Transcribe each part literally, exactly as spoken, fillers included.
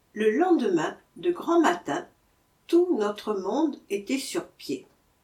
Le lendemain, de grand matin, tout notre monde était sur pied.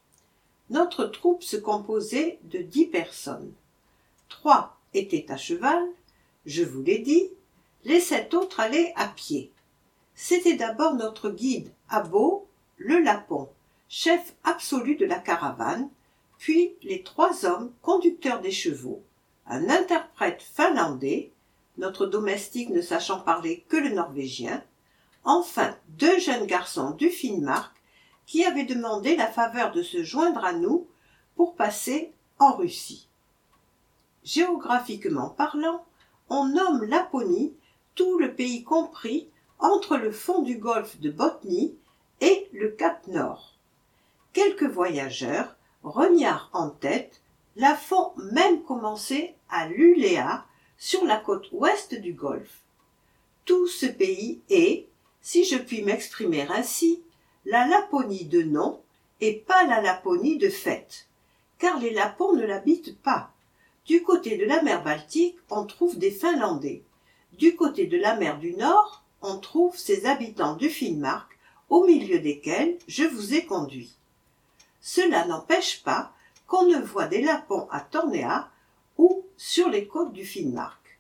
Notre troupe se composait de dix personnes. Trois étaient à cheval, je vous l'ai dit, les sept autres allaient à pied. C'était d'abord notre guide, Abo, le Lapon, chef absolu de la caravane, puis les trois hommes conducteurs des chevaux, un interprète finlandais, notre domestique ne sachant parler que le norvégien, enfin deux jeunes garçons du Finnmark qui avaient demandé la faveur de se joindre à nous pour passer en Russie. Géographiquement parlant, on nomme Laponie, tout le pays compris entre le fond du golfe de Bothnie et le cap Nord. Quelques voyageurs, rognards en tête, la font même commencer à Luleå, sur la côte ouest du golfe. Tout ce pays est, si je puis m'exprimer ainsi, la Laponie de nom et pas la Laponie de fait, car les Lapons ne l'habitent pas. Du côté de la mer Baltique, on trouve des Finlandais. Du côté de la mer du Nord, on trouve ces habitants du Finnmark, au milieu desquels je vous ai conduit. Cela n'empêche pas qu'on ne voit des Lapons à Tornéa ou sur les côtes du Finnmark.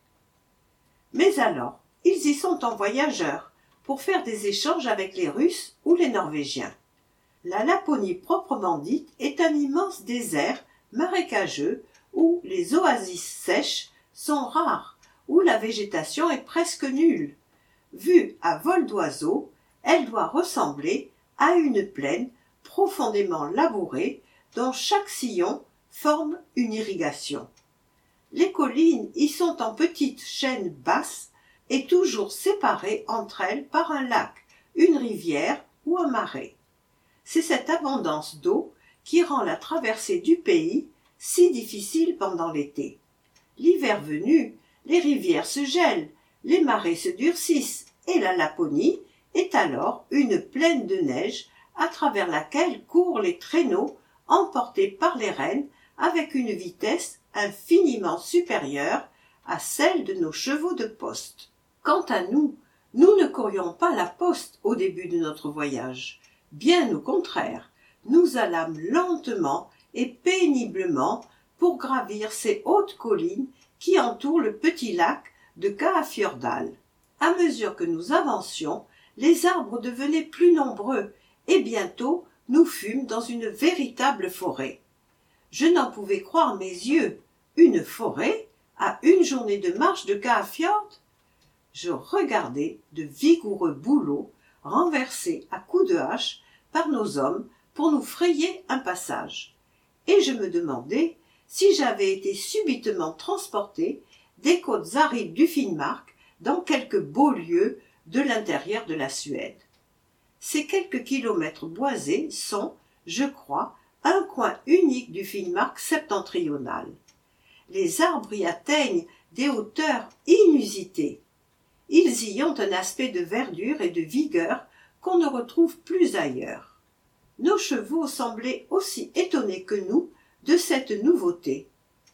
Mais alors, ils y sont en voyageurs, pour faire des échanges avec les Russes ou les Norvégiens. La Laponie proprement dite est un immense désert marécageux où les oasis sèches sont rares, où la végétation est presque nulle. Vue à vol d'oiseau, elle doit ressembler à une plaine profondément labourée dont chaque sillon forme une irrigation. Les collines y sont en petites chaînes basses et toujours séparées entre elles par un lac, une rivière ou un marais. C'est cette abondance d'eau qui rend la traversée du pays si difficile pendant l'été. L'hiver venu, les rivières se gèlent, les marais se durcissent et la Laponie est alors une plaine de neige à travers laquelle courent les traîneaux emportés par les rennes avec une vitesse infiniment supérieure à celle de nos chevaux de poste. Quant à nous, nous ne courions pas la poste au début de notre voyage. Bien au contraire, nous allâmes lentement et péniblement pour gravir ces hautes collines qui entourent le petit lac de Kaafjordal. À mesure que nous avancions, les arbres devenaient plus nombreux et bientôt nous fûmes dans une véritable forêt. Je n'en pouvais croire mes yeux. Une forêt à une journée de marche de Kaafjord? Je regardais de vigoureux bouleaux renversés à coups de hache par nos hommes pour nous frayer un passage. Et je me demandais si j'avais été subitement transporté des côtes arides du Finnmark dans quelque beau lieu de l'intérieur de la Suède. Ces quelques kilomètres boisés sont, je crois, un coin unique du Finnmark septentrional. Les arbres y atteignent des hauteurs inusitées. Ils y ont un aspect de verdure et de vigueur qu'on ne retrouve plus ailleurs. Nos chevaux semblaient aussi étonnés que nous de cette nouveauté.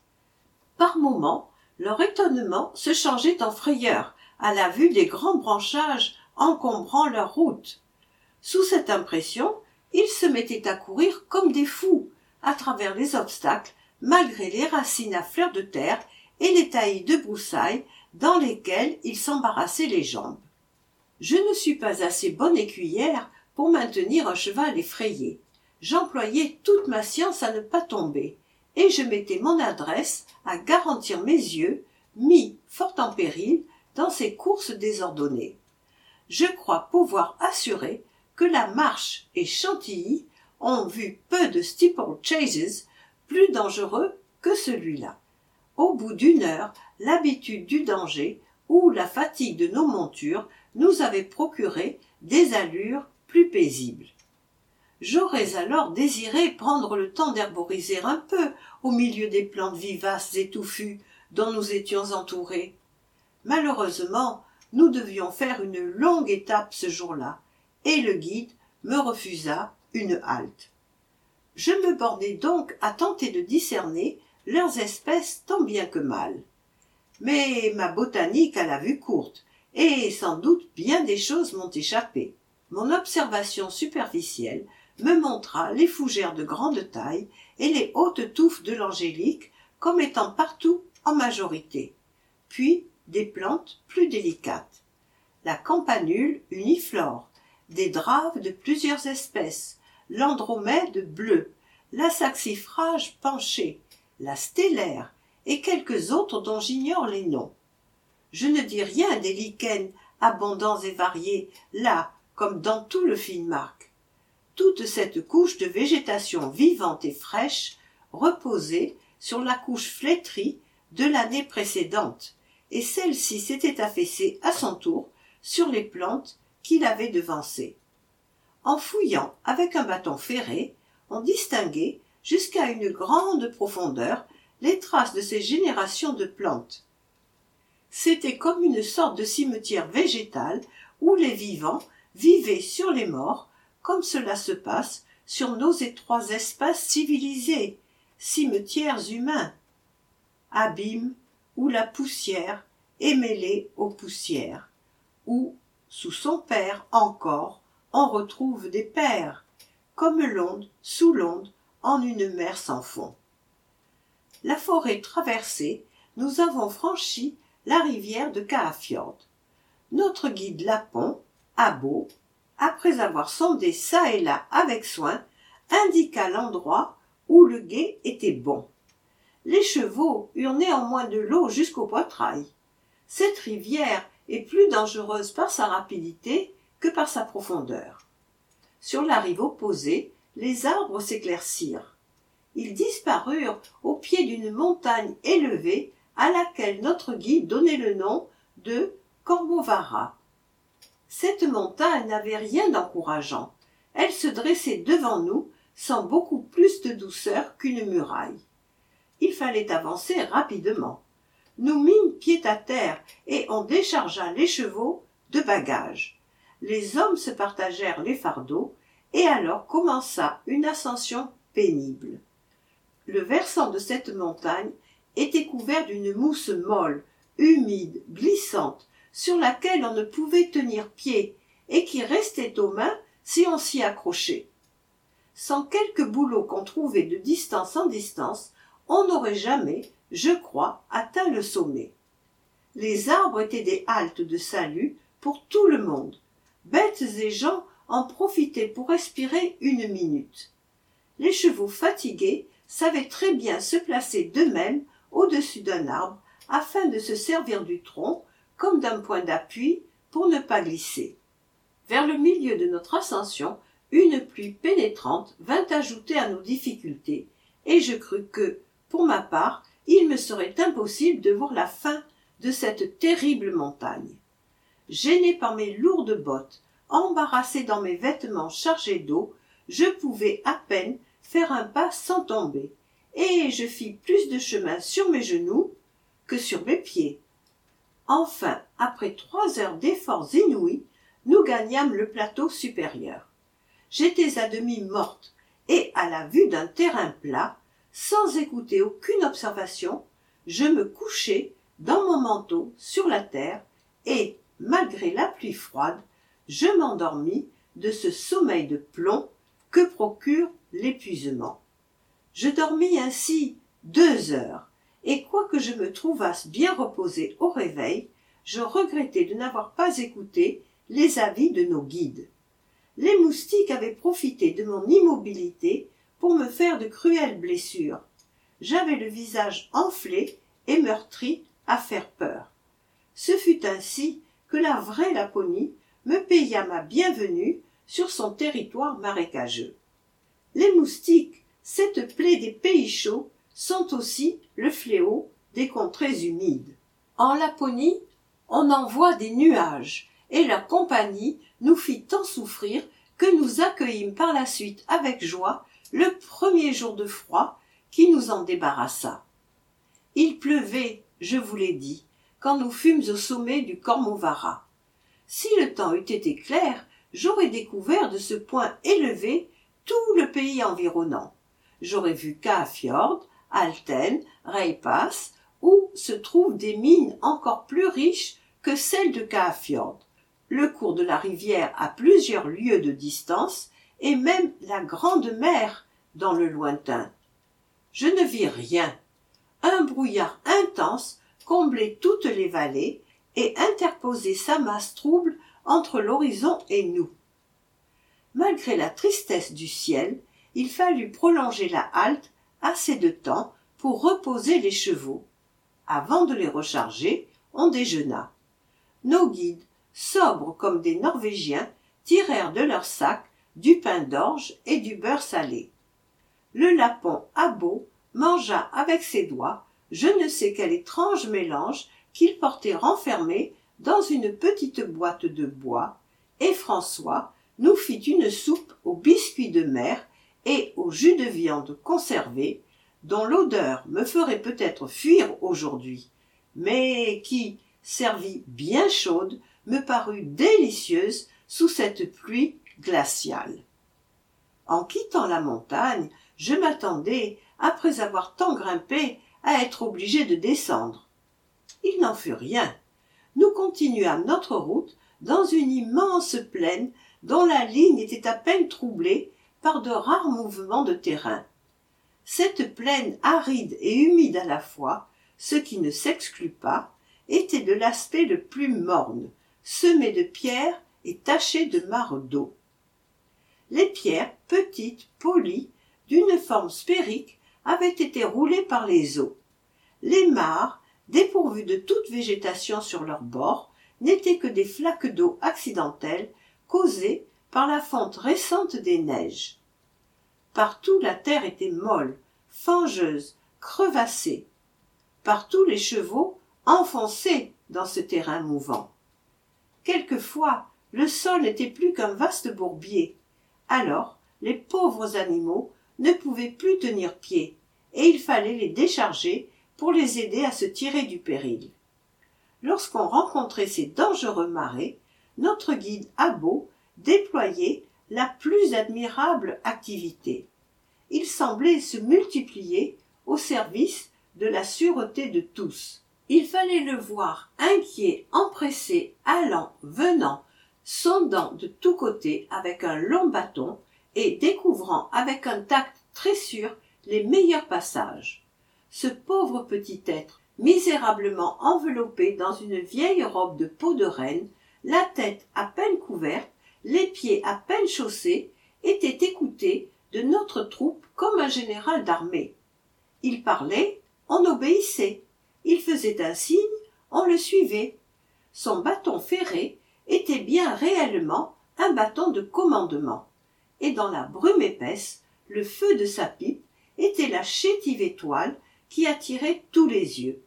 Par moments, leur étonnement se changeait en frayeur à la vue des grands branchages encombrant leur route. Sous cette impression, ils se mettaient à courir comme des fous à travers les obstacles, malgré les racines à fleur de terre et les taillis de broussailles dans lesquels ils s'embarrassaient les jambes. Je ne suis pas assez bonne écuyère pour maintenir un cheval effrayé. J'employais toute ma science à ne pas tomber, et je mettais mon adresse à garantir mes yeux, mis fort en péril dans ces courses désordonnées. Je crois pouvoir assurer que la Marche et Chantilly ont vu peu de steeplechases plus dangereux que celui-là. Au bout d'une heure, l'habitude du danger ou la fatigue de nos montures nous avaient procuré des allures plus paisibles. J'aurais alors désiré prendre le temps d'herboriser un peu au milieu des plantes vivaces et touffues dont nous étions entourés. Malheureusement, nous devions faire une longue étape ce jour-là, et le guide me refusa une halte. Je me bornai donc à tenter de discerner leurs espèces tant bien que mal. Mais ma botanique a la vue courte, et sans doute bien des choses m'ont échappé. Mon observation superficielle me montra les fougères de grande taille et les hautes touffes de l'angélique comme étant partout en majorité, puis des plantes plus délicates. La campanule uniflore, des draves de plusieurs espèces, l'andromède bleu, la saxifrage penchée, la stellaire et quelques autres dont j'ignore les noms. Je ne dis rien des lichens abondants et variés, là, comme dans tout le Finnmark. Toute cette couche de végétation vivante et fraîche reposait sur la couche flétrie de l'année précédente, et celle-ci s'était affaissée à son tour sur les plantes qui l'avaient devancée. En fouillant avec un bâton ferré, on distinguait, jusqu'à une grande profondeur, les traces de ces générations de plantes. C'était comme une sorte de cimetière végétal où les vivants vivaient sur les morts, comme cela se passe sur nos étroits espaces civilisés, cimetières humains, abîmes où la poussière est mêlée aux poussières, où, sous son père encore, on retrouve des pères, comme l'onde sous l'onde en une mer sans fond. La forêt traversée, nous avons franchi la rivière de Kaafjord. Notre guide Lapon, Abo, après avoir sondé çà et là avec soin, indiqua l'endroit où le gué était bon. Les chevaux eurent néanmoins de l'eau jusqu'au poitrail. Cette rivière est plus dangereuse par sa rapidité que par sa profondeur. Sur la rive opposée, les arbres s'éclaircirent. Ils disparurent au pied d'une montagne élevée à laquelle notre guide donnait le nom de Kormovara. Cette montagne n'avait rien d'encourageant. Elle se dressait devant nous sans beaucoup plus de douceur qu'une muraille. Il fallait avancer rapidement. Nous mîmes pied à terre et on déchargea les chevaux de bagages. Les hommes se partagèrent les fardeaux et alors commença une ascension pénible. Le versant de cette montagne était couvert d'une mousse molle, humide, glissante, sur laquelle on ne pouvait tenir pied et qui restait aux mains si on s'y accrochait. Sans quelques bouleaux qu'on trouvait de distance en distance, on n'aurait jamais, je crois, atteint le sommet. Les arbres étaient des haltes de salut pour tout le monde. Bêtes et gens en profitaient pour respirer une minute. Les chevaux fatigués savaient très bien se placer d'eux-mêmes au-dessus d'un arbre afin de se servir du tronc comme d'un point d'appui pour ne pas glisser. Vers le milieu de notre ascension, une pluie pénétrante vint ajouter à nos difficultés, et je crus que, pour ma part, il me serait impossible de voir la fin de cette terrible montagne. Gêné par mes lourdes bottes, embarrassé dans mes vêtements chargés d'eau, je pouvais à peine faire un pas sans tomber, et je fis plus de chemin sur mes genoux que sur mes pieds. Enfin, après trois heures d'efforts inouïs, nous gagnâmes le plateau supérieur. J'étais à demi morte, et à la vue d'un terrain plat, sans écouter aucune observation, je me couchai dans mon manteau sur la terre, et, malgré la pluie froide, je m'endormis de ce sommeil de plomb que procure l'épuisement. Je dormis ainsi deux heures, et quoique je me trouvasse bien reposée au réveil, je regrettai de n'avoir pas écouté les avis de nos guides. Les moustiques avaient profité de mon immobilité pour me faire de cruelles blessures. J'avais le visage enflé et meurtri à faire peur. Ce fut ainsi que la vraie Laponie me paya ma bienvenue sur son territoire marécageux. Les moustiques, cette plaie des pays chauds, sont aussi le fléau des contrées humides. En Laponie, on en voit des nuages, et leur compagnie nous fit tant souffrir que nous accueillîmes par la suite avec joie le premier jour de froid qui nous en débarrassa. Il pleuvait, je vous l'ai dit, quand nous fûmes au sommet du Kormovara. Si le temps eût été clair, j'aurais découvert de ce point élevé tout le pays environnant. J'aurais vu Kaafjord, Alten, Reipas, où se trouvent des mines encore plus riches que celle de Kaafjord, le cours de la rivière à plusieurs lieues de distance et même la grande mer dans le lointain. Je ne vis rien. Un brouillard intense comblait toutes les vallées et interposait sa masse trouble entre l'horizon et nous. Malgré la tristesse du ciel, il fallut prolonger la halte assez de temps pour reposer les chevaux. Avant de les recharger, on déjeuna. Nos guides, sobres comme des Norvégiens, tirèrent de leurs sacs du pain d'orge et du beurre salé. Le lapon Abo mangea avec ses doigts je ne sais quel étrange mélange qu'il portait renfermé dans une petite boîte de bois, et François nous fit une soupe aux biscuits de mer et au jus de viande conservée, dont l'odeur me ferait peut-être fuir aujourd'hui, mais qui, servie bien chaude, me parut délicieuse sous cette pluie glaciale. En quittant la montagne, je m'attendais, après avoir tant grimpé, à être obligé de descendre. Il n'en fut rien. Nous continuâmes notre route dans une immense plaine dont la ligne était à peine troublée par de rares mouvements de terrain. Cette plaine aride et humide à la fois, ce qui ne s'exclut pas, était de l'aspect le plus morne, semée de pierres et tachée de mares d'eau. Les pierres, petites, polies, d'une forme sphérique, avaient été roulées par les eaux. Les mares, dépourvues de toute végétation sur leurs bords, n'étaient que des flaques d'eau accidentelles causées par la fonte récente des neiges. Partout la terre était molle, fangeuse, crevassée. Partout les chevaux enfonçaient dans ce terrain mouvant. Quelquefois, le sol n'était plus qu'un vaste bourbier. Alors, les pauvres animaux ne pouvaient plus tenir pied, et il fallait les décharger pour les aider à se tirer du péril. Lorsqu'on rencontrait ces dangereux marais, notre guide Abo déployait la plus admirable activité. Il semblait se multiplier au service de la sûreté de tous. Il fallait le voir inquiet, empressé, allant, venant, sondant de tous côtés avec un long bâton et découvrant avec un tact très sûr les meilleurs passages. Ce pauvre petit être, misérablement enveloppé dans une vieille robe de peau de renne, la tête à peine couverte, les pieds à peine chaussés, était écouté de notre troupe comme un général d'armée. Il parlait, on obéissait. Il faisait un signe, on le suivait. Son bâton ferré était bien réellement un bâton de commandement, et dans la brume épaisse, le feu de sa pipe était la chétive étoile qui attirait tous les yeux.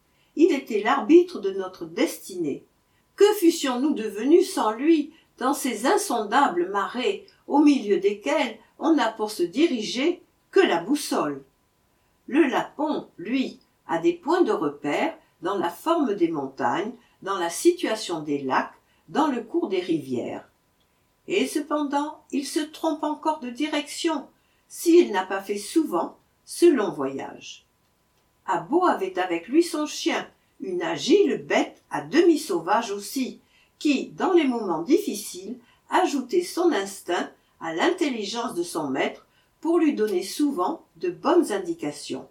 Il était l'arbitre de notre destinée. Que fussions-nous devenus sans lui dans ces insondables marais au milieu desquels on n'a pour se diriger que la boussole? Le lapon, lui, a des points de repère dans la forme des montagnes, dans la situation des lacs, dans le cours des rivières. Et cependant, il se trompe encore de direction, s'il n'a pas fait souvent ce long voyage. Abo avait avec lui son chien, une agile bête à demi sauvage aussi, qui, dans les moments difficiles, ajoutait son instinct à l'intelligence de son maître pour lui donner souvent de bonnes indications.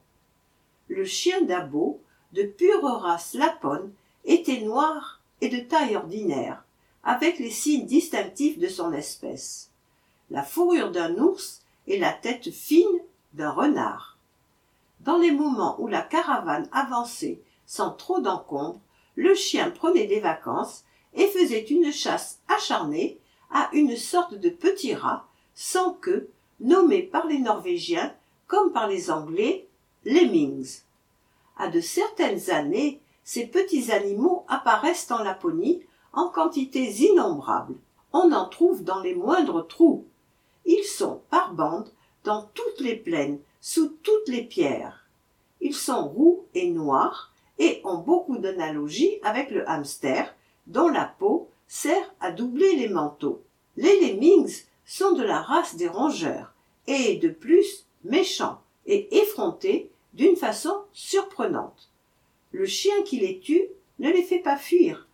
Le chien d'Abo, de pure race lapone, était noir et de taille ordinaire, avec les signes distinctifs de son espèce, la fourrure d'un ours et la tête fine d'un renard. Dans les moments où la caravane avançait sans trop d'encombre, le chien prenait des vacances et faisait une chasse acharnée à une sorte de petit rat sans queue, nommé par les Norvégiens comme par les Anglais lemmings. À de certaines années, ces petits animaux apparaissent en Laponie en quantités innombrables. On en trouve dans les moindres trous. Ils sont par bandes dans toutes les plaines, sous toutes les pierres. Ils sont roux et noirs et ont beaucoup d'analogies avec le hamster, dont la peau sert à doubler les manteaux. Les lemmings sont de la race des rongeurs et, de plus, méchants et effrontés d'une façon surprenante. Le chien qui les tue ne les fait pas fuir.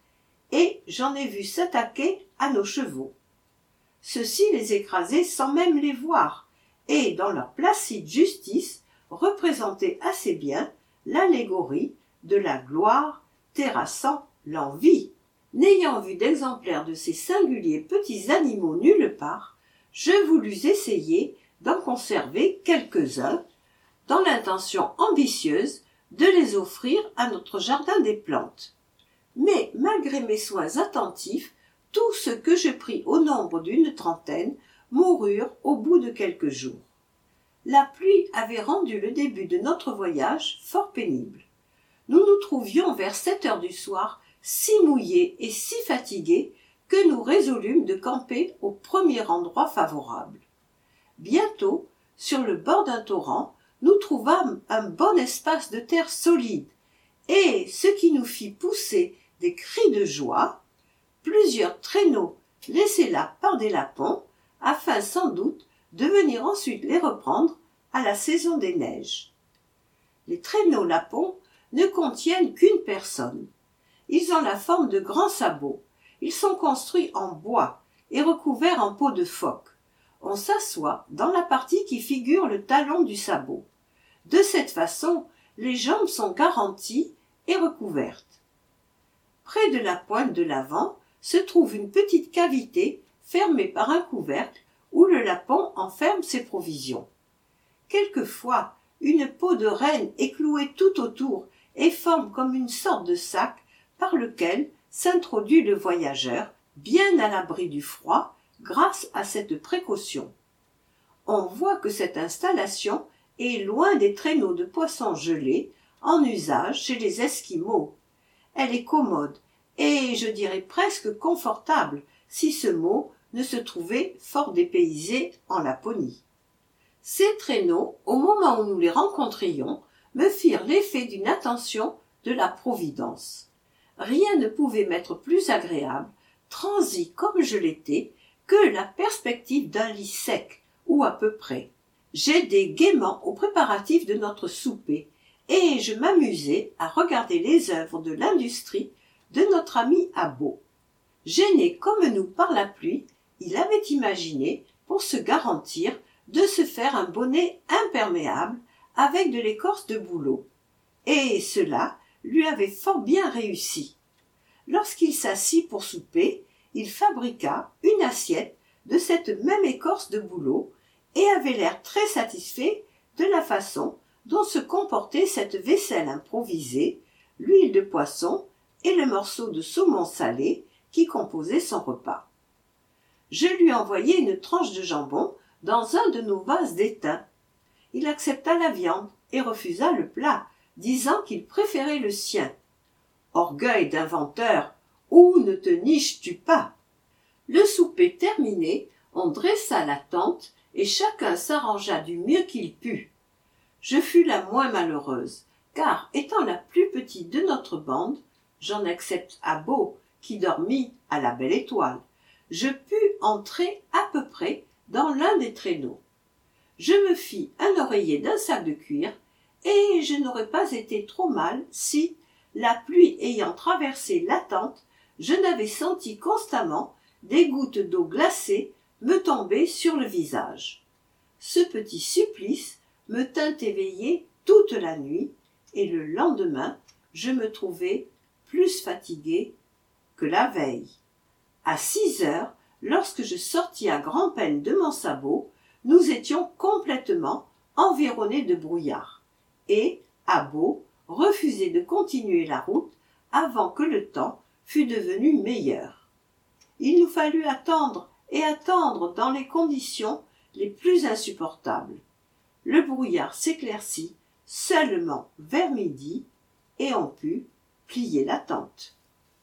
et j'en ai vu s'attaquer à nos chevaux. Ceux-ci les écrasaient sans même les voir, et dans leur placide justice représentaient assez bien l'allégorie de la gloire terrassant l'envie. N'ayant vu d'exemplaires de ces singuliers petits animaux nulle part, je voulus essayer d'en conserver quelques-uns, dans l'intention ambitieuse de les offrir à notre jardin des plantes. Mais malgré mes soins attentifs, tous ceux que je pris au nombre d'une trentaine moururent au bout de quelques jours. La pluie avait rendu le début de notre voyage fort pénible. Nous nous trouvions vers sept heures du soir si mouillés et si fatigués que nous résolûmes de camper au premier endroit favorable. Bientôt, sur le bord d'un torrent, nous trouvâmes un bon espace de terre solide, et ce qui nous fit pousser des cris de joie, plusieurs traîneaux laissés là par des lapons, afin sans doute de venir ensuite les reprendre à la saison des neiges. Les traîneaux lapons ne contiennent qu'une personne. Ils ont la forme de grands sabots. Ils sont construits en bois et recouverts en peau de phoque. On s'assoit dans la partie qui figure le talon du sabot. De cette façon, les jambes sont garanties et recouvertes. Près de la pointe de l'avant se trouve une petite cavité fermée par un couvercle où le lapon enferme ses provisions. Quelquefois, une peau de renne est clouée tout autour et forme comme une sorte de sac par lequel s'introduit le voyageur, bien à l'abri du froid, grâce à cette précaution. On voit que cette installation est loin des traîneaux de poissons gelés en usage chez les Esquimaux. Elle est commode et, je dirais presque confortable, si ce mot ne se trouvait fort dépaysé en Laponie. Ces traîneaux, au moment où nous les rencontrions, me firent l'effet d'une attention de la Providence. Rien ne pouvait m'être plus agréable, transi comme je l'étais, que la perspective d'un lit sec, ou à peu près. J'aidai gaiement aux préparatifs de notre souper, et je m'amusai à regarder les œuvres de l'industrie de notre ami Abo. Gêné comme nous par la pluie, il avait imaginé, pour se garantir, de se faire un bonnet imperméable avec de l'écorce de bouleau, et cela lui avait fort bien réussi. Lorsqu'il s'assit pour souper, il fabriqua une assiette de cette même écorce de bouleau et avait l'air très satisfait de la façon dont se comportait cette vaisselle improvisée, l'huile de poisson et le morceau de saumon salé qui composait son repas. Je lui envoyai une tranche de jambon dans un de nos vases d'étain. Il accepta la viande et refusa le plat, disant qu'il préférait le sien. Orgueil d'inventeur, où ne te niches-tu pas? Le souper terminé, on dressa la tente et chacun s'arrangea du mieux qu'il put. Je fus la moins malheureuse, car étant la plus petite de notre bande, j'en accepte Abo, qui dormit à la belle étoile, je pus entrer à peu près dans l'un des traîneaux. Je me fis un oreiller d'un sac de cuir, et je n'aurais pas été trop mal si, la pluie ayant traversé la tente, je n'avais senti constamment des gouttes d'eau glacée me tomber sur le visage. Ce petit supplice me tint éveillée toute la nuit, et le lendemain, je me trouvai plus fatiguée que la veille. À six heures, lorsque je sortis à grand-peine de mon sabot, nous étions complètement environnés de brouillard, et Abo refusait de continuer la route avant que le temps fût devenu meilleur. Il nous fallut attendre et attendre dans les conditions les plus insupportables. Le brouillard s'éclaircit seulement vers midi, et on put plier la tente.